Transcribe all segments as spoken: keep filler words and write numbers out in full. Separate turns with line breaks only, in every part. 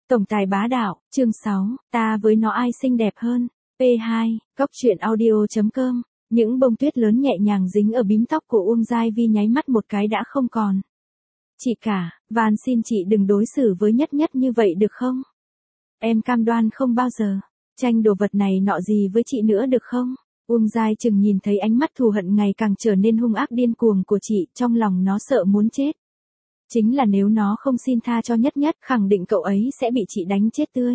Tổng tài bá đạo, chương sáu, ta với nó ai xinh đẹp hơn. pê hai, Cóc truyện audio chấm com. Những bông tuyết lớn nhẹ nhàng dính ở bím tóc của Uông Giai Vi nháy mắt một cái đã không còn. Chị cả, van xin chị đừng đối xử với Nhất Nhất như vậy được không? Em cam đoan không bao giờ tranh đồ vật này nọ gì với chị nữa được không? Uông Giai chừng nhìn thấy ánh mắt thù hận ngày càng trở nên hung ác điên cuồng của chị, trong lòng nó sợ muốn chết. Chính là nếu nó không xin tha cho Nhất Nhất, khẳng định cậu ấy sẽ bị chị đánh chết tươi.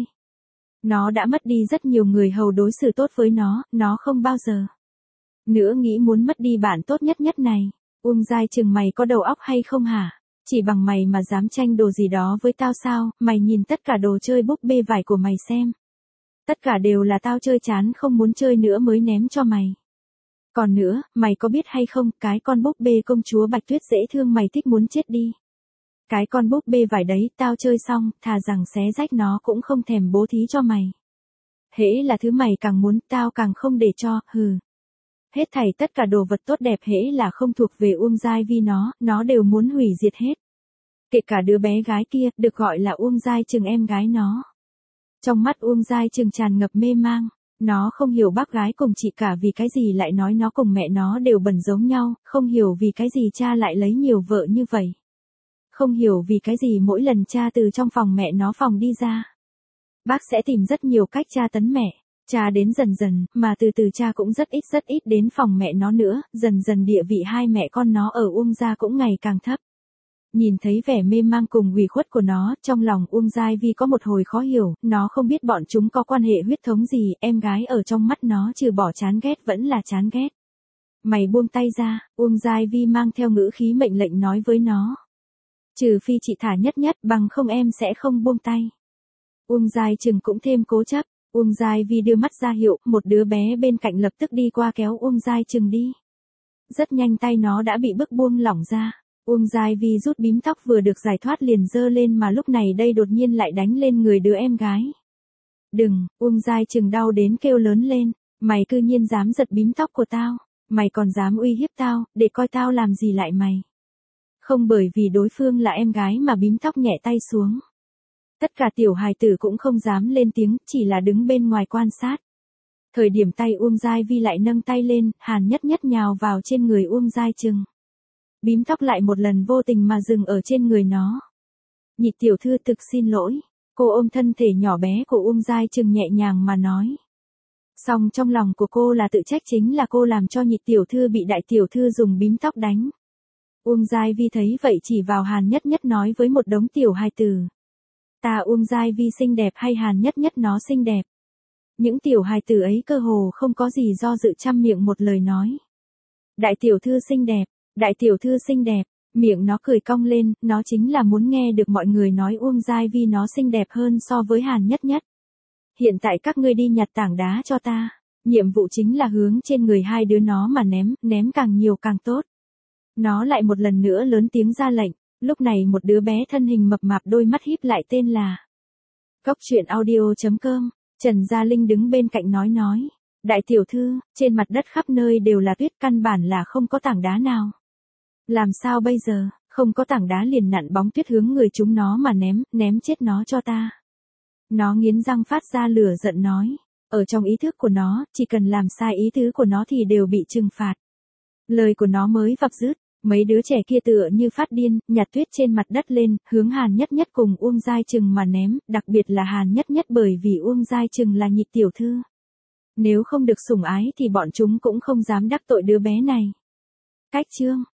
Nó đã mất đi rất nhiều người hầu đối xử tốt với nó, nó không bao giờ nữa nghĩ muốn mất đi bạn tốt Nhất Nhất này. Uông Giai chừng mày có đầu óc hay không hả? Chỉ bằng mày mà dám tranh đồ gì đó với tao sao? Mày nhìn tất cả đồ chơi búp bê vải của mày xem. Tất cả đều là tao chơi chán không muốn chơi nữa mới ném cho mày. Còn nữa, mày có biết hay không, cái con búp bê công chúa Bạch Tuyết dễ thương mày thích muốn chết đi. Cái con búp bê vải đấy, tao chơi xong, thà rằng xé rách nó cũng không thèm bố thí cho mày. Hễ là thứ mày càng muốn, tao càng không để cho, hừ. Hết thảy tất cả đồ vật tốt đẹp hễ là không thuộc về Uông Giai Vi nó, nó đều muốn hủy diệt hết. Kể cả đứa bé gái kia, được gọi là Uông Giai Trừng em gái nó. Trong mắt Uông Giai Trừng tràn ngập mê mang, nó không hiểu bác gái cùng chị cả vì cái gì lại nói nó cùng mẹ nó đều bẩn giống nhau, không hiểu vì cái gì cha lại lấy nhiều vợ như vậy. Không hiểu vì cái gì mỗi lần cha từ trong phòng mẹ nó phòng đi ra, bác sẽ tìm rất nhiều cách tra tấn mẹ. Cha đến dần dần, mà từ từ cha cũng rất ít rất ít đến phòng mẹ nó nữa, dần dần địa vị hai mẹ con nó ở Uông gia cũng ngày càng thấp. Nhìn thấy vẻ mê mang cùng ủy khuất của nó, trong lòng Uông Giai Vi có một hồi khó hiểu, nó không biết bọn chúng có quan hệ huyết thống gì, em gái ở trong mắt nó trừ bỏ chán ghét vẫn là chán ghét. Mày buông tay ra, Uông Giai Vi mang theo ngữ khí mệnh lệnh nói với nó. Trừ phi chị thả Nhất Nhất, bằng không em sẽ không buông tay. Uông Giai Trừng cũng thêm cố chấp. Uông Giai Vi đưa mắt ra hiệu, một đứa bé bên cạnh lập tức đi qua kéo Uông Giai Trừng đi. Rất nhanh tay nó đã bị bức buông lỏng ra. Uông Giai Vi rút bím tóc vừa được giải thoát liền giơ lên mà lúc này đây đột nhiên lại đánh lên người đứa em gái. Đừng, Uông Giai Trừng đau đến kêu lớn lên, mày cư nhiên dám giật bím tóc của tao, mày còn dám uy hiếp tao, để coi tao làm gì lại mày. Không bởi vì đối phương là em gái mà bím tóc nhẹ tay xuống. Tất cả tiểu hài tử cũng không dám lên tiếng, chỉ là đứng bên ngoài quan sát. Thời điểm tay Uông Giai Vi lại nâng tay lên, Hàn Nhất Nhất nhào vào trên người Uông Giai Trừng. Bím tóc lại một lần vô tình mà dừng ở trên người nó. Nhị tiểu thư thực xin lỗi, cô ôm thân thể nhỏ bé của Uông Giai Trừng nhẹ nhàng mà nói. Song trong lòng của cô là tự trách, chính là cô làm cho nhị tiểu thư bị đại tiểu thư dùng bím tóc đánh. Uông Giai Vi thấy vậy chỉ vào Hàn Nhất Nhất nói với một đống tiểu hài tử. Ta Uông Giai Vi xinh đẹp hay Hàn Nhất Nhất nó xinh đẹp? Những tiểu hài tử ấy cơ hồ không có gì do dự trăm miệng một lời nói. Đại tiểu thư xinh đẹp, đại tiểu thư xinh đẹp, miệng nó cười cong lên, nó chính là muốn nghe được mọi người nói Uông Giai Vi nó xinh đẹp hơn so với Hàn Nhất Nhất. Hiện tại các ngươi đi nhặt tảng đá cho ta, nhiệm vụ chính là hướng trên người hai đứa nó mà ném, ném càng nhiều càng tốt. Nó lại một lần nữa lớn tiếng ra lệnh. Lúc này một đứa bé thân hình mập mạp đôi mắt híp lại tên là Cóc truyện audio chấm com, Trần Gia Linh đứng bên cạnh nói nói. Đại tiểu thư, trên mặt đất khắp nơi đều là tuyết, căn bản là không có tảng đá nào. Làm sao bây giờ, không có tảng đá liền nặn bóng tuyết hướng người chúng nó mà ném, ném chết nó cho ta. Nó nghiến răng phát ra lửa giận nói. Ở trong ý thức của nó, chỉ cần làm sai ý tứ của nó thì đều bị trừng phạt. Lời của nó mới vập dứt. Mấy đứa trẻ kia tựa như phát điên, nhặt tuyết trên mặt đất lên, hướng Hàn Nhất Nhất cùng Uông Giai Trừng mà ném, đặc biệt là Hàn Nhất Nhất bởi vì Uông Giai Trừng là nhị tiểu thư. Nếu không được sủng ái thì bọn chúng cũng không dám đắc tội đứa bé này. Cách chương